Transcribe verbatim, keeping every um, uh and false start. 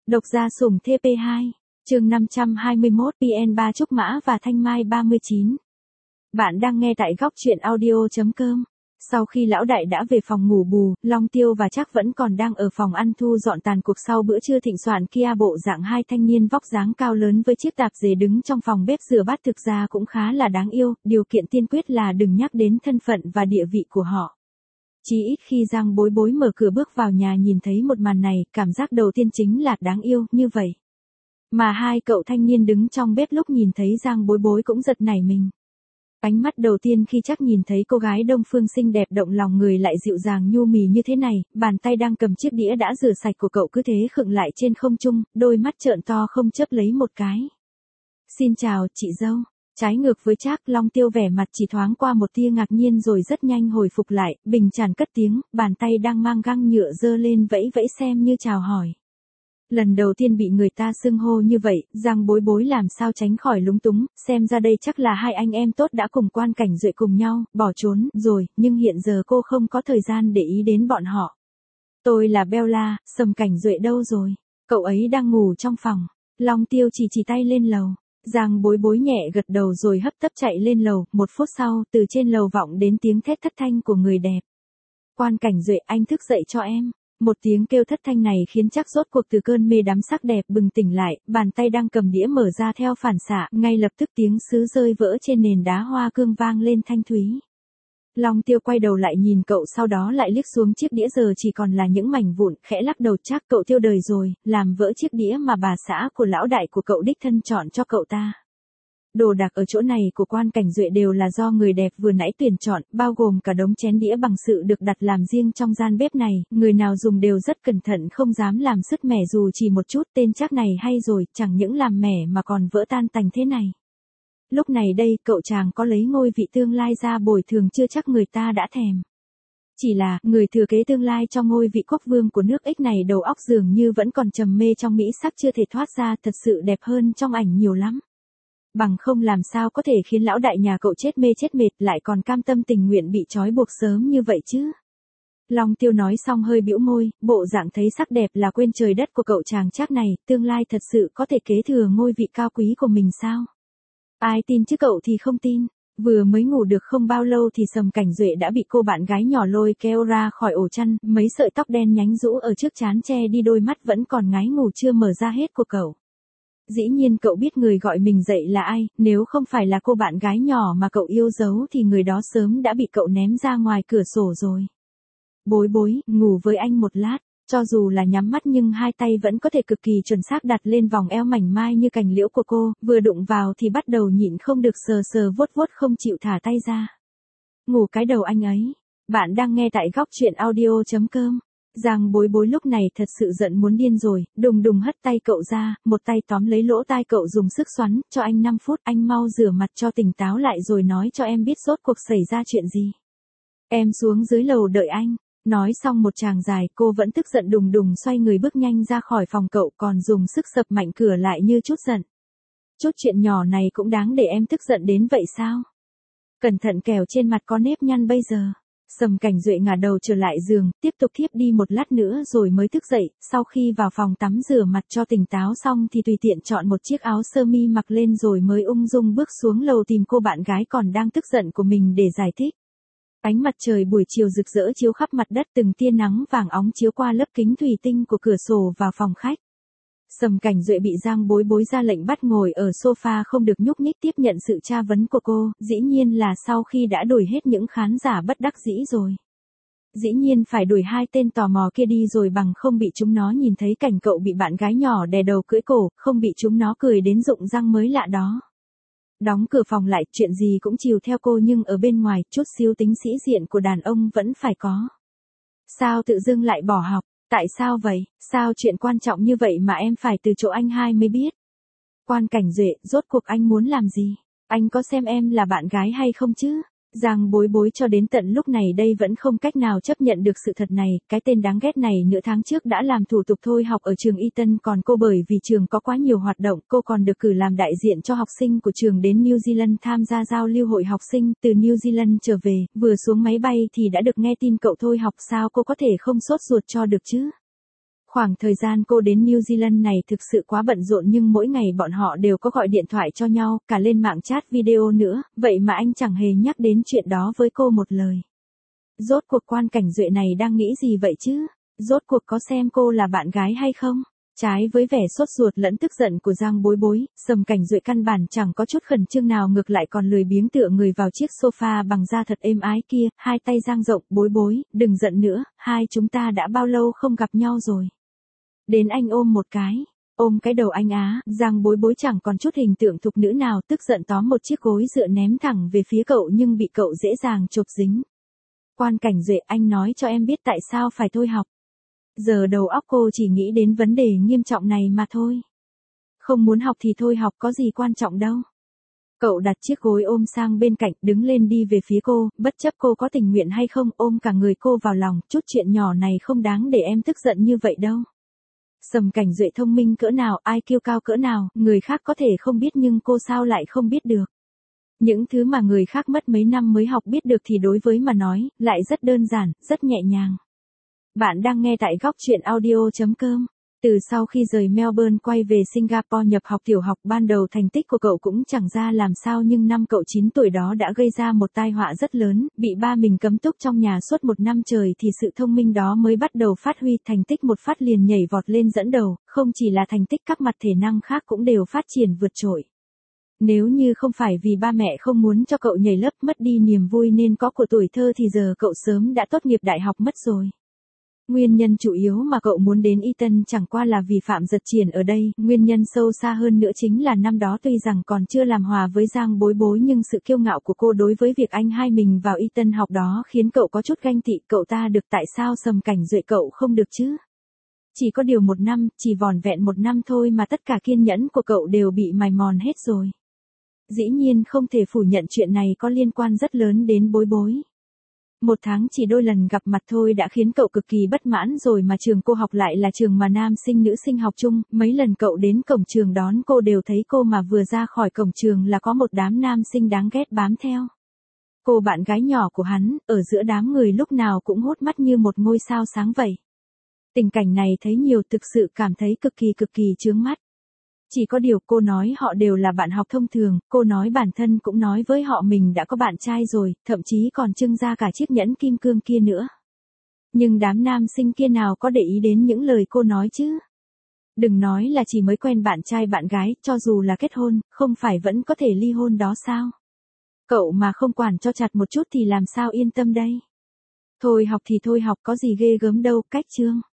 Độc gia sủng T P hai, chương năm trăm hai mươi mốt P N ba Trúc Mã và Thanh Mai ba mươi chín. Bạn đang nghe tại góc truyện audio.com. Sau khi lão đại đã về phòng ngủ bù, Long Tiêu và Trác vẫn còn đang ở phòng ăn thu dọn tàn cuộc sau bữa trưa thịnh soạn kia. Bộ dạng hai thanh niên vóc dáng cao lớn với chiếc tạp dề đứng trong phòng bếp rửa bát thực ra cũng khá là đáng yêu, điều kiện tiên quyết là đừng nhắc đến thân phận và địa vị của họ. Chỉ ít khi Giang Bối Bối mở cửa bước vào nhà nhìn thấy một màn này, cảm giác đầu tiên chính là đáng yêu như vậy. Mà hai cậu thanh niên đứng trong bếp lúc nhìn thấy Giang Bối Bối cũng giật nảy mình. Ánh mắt đầu tiên khi Trác nhìn thấy cô gái Đông Phương xinh đẹp động lòng người lại dịu dàng nhu mì như thế này, bàn tay đang cầm chiếc đĩa đã rửa sạch của cậu cứ thế khựng lại trên không trung, đôi mắt trợn to không chớp lấy một cái. Xin chào, chị dâu. Trái ngược với Trác, Long Tiêu vẻ mặt chỉ thoáng qua một tia ngạc nhiên rồi rất nhanh hồi phục lại, bình thản cất tiếng, bàn tay đang mang găng nhựa giơ lên vẫy vẫy xem như chào hỏi. Lần đầu tiên bị người ta xưng hô như vậy, Giang Bối Bối làm sao tránh khỏi lúng túng, xem ra đây chắc là hai anh em tốt đã cùng Quan Cảnh Duệ cùng nhau, bỏ trốn, rồi, nhưng hiện giờ cô không có thời gian để ý đến bọn họ. Tôi là Bella, Sầm Cảnh Duệ đâu rồi? Cậu ấy đang ngủ trong phòng. Long Tiêu chỉ chỉ tay lên lầu. Giang Bối Bối nhẹ gật đầu rồi hấp tấp chạy lên lầu, một phút sau, từ trên lầu vọng đến tiếng thét thất thanh của người đẹp. Quan Cảnh Duệ, anh thức dậy cho em. Một tiếng kêu thất thanh này khiến Trác rốt cuộc từ cơn mê đắm sắc đẹp bừng tỉnh lại, bàn tay đang cầm đĩa mở ra theo phản xạ, ngay lập tức tiếng sứ rơi vỡ trên nền đá hoa cương vang lên thanh thúy. Long Tiêu quay đầu lại nhìn cậu sau đó lại liếc xuống chiếc đĩa giờ chỉ còn là những mảnh vụn, khẽ lắc đầu. Trác, cậu tiêu đời rồi, làm vỡ chiếc đĩa mà bà xã của lão đại của cậu đích thân chọn cho cậu ta. Đồ đạc ở chỗ này của Quan Cảnh Duệ đều là do người đẹp vừa nãy tuyển chọn, bao gồm cả đống chén đĩa bằng sứ được đặt làm riêng trong gian bếp này, người nào dùng đều rất cẩn thận không dám làm sứt mẻ dù chỉ một chút. Tên Trác này hay rồi, chẳng những làm mẻ mà còn vỡ tan tành thế này. Lúc này đây, cậu chàng có lấy ngôi vị tương lai ra bồi thường chưa chắc người ta đã thèm. Chỉ là, người thừa kế tương lai trong ngôi vị quốc vương của nước X này đầu óc dường như vẫn còn trầm mê trong mỹ sắc chưa thể thoát ra, thật sự đẹp hơn trong ảnh nhiều lắm. Bằng không làm sao có thể khiến lão đại nhà cậu chết mê chết mệt lại còn cam tâm tình nguyện bị trói buộc sớm như vậy chứ. Long Tiêu nói xong hơi bĩu môi, bộ dạng thấy sắc đẹp là quên trời đất của cậu chàng Trác này, tương lai thật sự có thể kế thừa ngôi vị cao quý của mình sao? Ai tin chứ cậu thì không tin. Vừa mới ngủ được không bao lâu thì Sầm Cảnh Duệ đã bị cô bạn gái nhỏ lôi kéo ra khỏi ổ chăn, mấy sợi tóc đen nhánh rũ ở trước trán che đi đôi mắt vẫn còn ngái ngủ chưa mở ra hết của cậu. Dĩ nhiên cậu biết người gọi mình dậy là ai, nếu không phải là cô bạn gái nhỏ mà cậu yêu dấu thì người đó sớm đã bị cậu ném ra ngoài cửa sổ rồi. Bối Bối, ngủ với anh một lát. Cho dù là nhắm mắt nhưng hai tay vẫn có thể cực kỳ chuẩn xác đặt lên vòng eo mảnh mai như cành liễu của cô, vừa đụng vào thì bắt đầu nhịn không được sờ sờ vuốt vuốt không chịu thả tay ra. Ngủ cái đầu anh ấy. Bạn đang nghe tại góc truyện audio.com. Giang Bối Bối lúc này thật sự giận muốn điên rồi, đùng đùng hất tay cậu ra, một tay tóm lấy lỗ tai cậu dùng sức xoắn, cho anh năm phút, anh mau rửa mặt cho tỉnh táo lại rồi nói cho em biết rốt cuộc xảy ra chuyện gì. Em xuống dưới lầu đợi anh. Nói xong một tràng dài, cô vẫn tức giận đùng đùng xoay người bước nhanh ra khỏi phòng cậu còn dùng sức sập mạnh cửa lại như chút giận. Chút chuyện nhỏ này cũng đáng để em tức giận đến vậy sao? Cẩn thận kẻo trên mặt có nếp nhăn bây giờ. Sầm Cảnh Duệ ngả đầu trở lại giường, tiếp tục thiếp đi một lát nữa rồi mới thức dậy, sau khi vào phòng tắm rửa mặt cho tỉnh táo xong thì tùy tiện chọn một chiếc áo sơ mi mặc lên rồi mới ung dung bước xuống lầu tìm cô bạn gái còn đang tức giận của mình để giải thích. Ánh mặt trời buổi chiều rực rỡ chiếu khắp mặt đất, từng tia nắng vàng óng chiếu qua lớp kính thủy tinh của cửa sổ vào phòng khách. Sầm Cảnh Duệ bị Giang Bối Bối ra lệnh bắt ngồi ở sofa không được nhúc nhích tiếp nhận sự tra vấn của cô, dĩ nhiên là sau khi đã đuổi hết những khán giả bất đắc dĩ rồi. Dĩ nhiên phải đuổi hai tên tò mò kia đi rồi bằng không bị chúng nó nhìn thấy cảnh cậu bị bạn gái nhỏ đè đầu cưỡi cổ, không bị chúng nó cười đến rụng răng mới lạ đó. Đóng cửa phòng lại, chuyện gì cũng chiều theo cô nhưng ở bên ngoài, chút xíu tính sĩ diện của đàn ông vẫn phải có. Sao tự dưng lại bỏ học? Tại sao vậy? Sao chuyện quan trọng như vậy mà em phải từ chỗ anh hai mới biết? Quan Cảnh Duệ, rốt cuộc anh muốn làm gì? Anh có xem em là bạn gái hay không chứ? Giang Bối Bối cho đến tận lúc này đây vẫn không cách nào chấp nhận được sự thật này, cái tên đáng ghét này nửa tháng trước đã làm thủ tục thôi học ở trường Eton, còn cô bởi vì trường có quá nhiều hoạt động, cô còn được cử làm đại diện cho học sinh của trường đến New Zealand tham gia giao lưu hội học sinh, từ New Zealand trở về, vừa xuống máy bay thì đã được nghe tin cậu thôi học, sao cô có thể không sốt ruột cho được chứ? Khoảng thời gian cô đến New Zealand này thực sự quá bận rộn nhưng mỗi ngày bọn họ đều có gọi điện thoại cho nhau, cả lên mạng chat video nữa, vậy mà anh chẳng hề nhắc đến chuyện đó với cô một lời. Rốt cuộc Quan Cảnh Duệ này đang nghĩ gì vậy chứ? Rốt cuộc có xem cô là bạn gái hay không? Trái với vẻ sốt ruột lẫn tức giận của Giang Bối Bối, Sầm Cảnh Duệ căn bản chẳng có chút khẩn trương nào, ngược lại còn lười biếng tựa người vào chiếc sofa bằng da thật êm ái kia, hai tay dang rộng. Bối Bối, đừng giận nữa, hai chúng ta đã bao lâu không gặp nhau rồi. Đến anh ôm một cái. Ôm cái đầu anh á. Giang Bối Bối chẳng còn chút hình tượng thục nữ nào, tức giận tóm một chiếc gối dựa ném thẳng về phía cậu nhưng bị cậu dễ dàng chộp dính. Quan Cảnh Duệ, anh nói cho em biết tại sao phải thôi học. Giờ đầu óc cô chỉ nghĩ đến vấn đề nghiêm trọng này mà thôi. Không muốn học thì thôi học, có gì quan trọng đâu. Cậu đặt chiếc gối ôm sang bên cạnh, đứng lên đi về phía cô, bất chấp cô có tình nguyện hay không, ôm cả người cô vào lòng, chút chuyện nhỏ này không đáng để em tức giận như vậy đâu. Sầm Cảnh Duệ thông minh cỡ nào, ai kiêu cao cỡ nào, người khác có thể không biết nhưng cô sao lại không biết được. Những thứ mà người khác mất mấy năm mới học biết được thì đối với mà nói, lại rất đơn giản, rất nhẹ nhàng. Bạn đang nghe tại góc truyện audio chấm com. Từ sau khi rời Melbourne quay về Singapore nhập học tiểu học, ban đầu thành tích của cậu cũng chẳng ra làm sao nhưng năm cậu chín tuổi đó đã gây ra một tai họa rất lớn, bị ba mình cấm túc trong nhà suốt một năm trời thì sự thông minh đó mới bắt đầu phát huy, thành tích một phát liền nhảy vọt lên dẫn đầu, không chỉ là thành tích các mặt thể năng khác cũng đều phát triển vượt trội. Nếu như không phải vì ba mẹ không muốn cho cậu nhảy lớp mất đi niềm vui nên có của tuổi thơ thì giờ cậu sớm đã tốt nghiệp đại học mất rồi. Nguyên nhân chủ yếu mà cậu muốn đến Eton chẳng qua là vì Phạm Giật Triển ở đây, nguyên nhân sâu xa hơn nữa chính là năm đó tuy rằng còn chưa làm hòa với Giang Bối Bối nhưng sự kiêu ngạo của cô đối với việc anh hai mình vào Eton học đó khiến cậu có chút ganh tị, cậu ta được tại sao Sầm Cảnh Duệ cậu không được chứ? Chỉ có điều một năm, chỉ vỏn vẹn một năm thôi mà tất cả kiên nhẫn của cậu đều bị mài mòn hết rồi. Dĩ nhiên không thể phủ nhận chuyện này có liên quan rất lớn đến Bối Bối. Một tháng chỉ đôi lần gặp mặt thôi đã khiến cậu cực kỳ bất mãn rồi mà trường cô học lại là trường mà nam sinh nữ sinh học chung, mấy lần cậu đến cổng trường đón cô đều thấy cô mà vừa ra khỏi cổng trường là có một đám nam sinh đáng ghét bám theo. Cô bạn gái nhỏ của hắn, ở giữa đám người lúc nào cũng hốt mắt như một ngôi sao sáng vậy. Tình cảnh này thấy nhiều thực sự cảm thấy cực kỳ cực kỳ chướng mắt. Chỉ có điều cô nói họ đều là bạn học thông thường, cô nói bản thân cũng nói với họ mình đã có bạn trai rồi, thậm chí còn trưng ra cả chiếc nhẫn kim cương kia nữa. Nhưng đám nam sinh kia nào có để ý đến những lời cô nói chứ? Đừng nói là chỉ mới quen bạn trai bạn gái, cho dù là kết hôn, không phải vẫn có thể ly hôn đó sao? Cậu mà không quản cho chặt một chút thì làm sao yên tâm đây? Thôi học thì thôi học, có gì ghê gớm đâu, cách chương.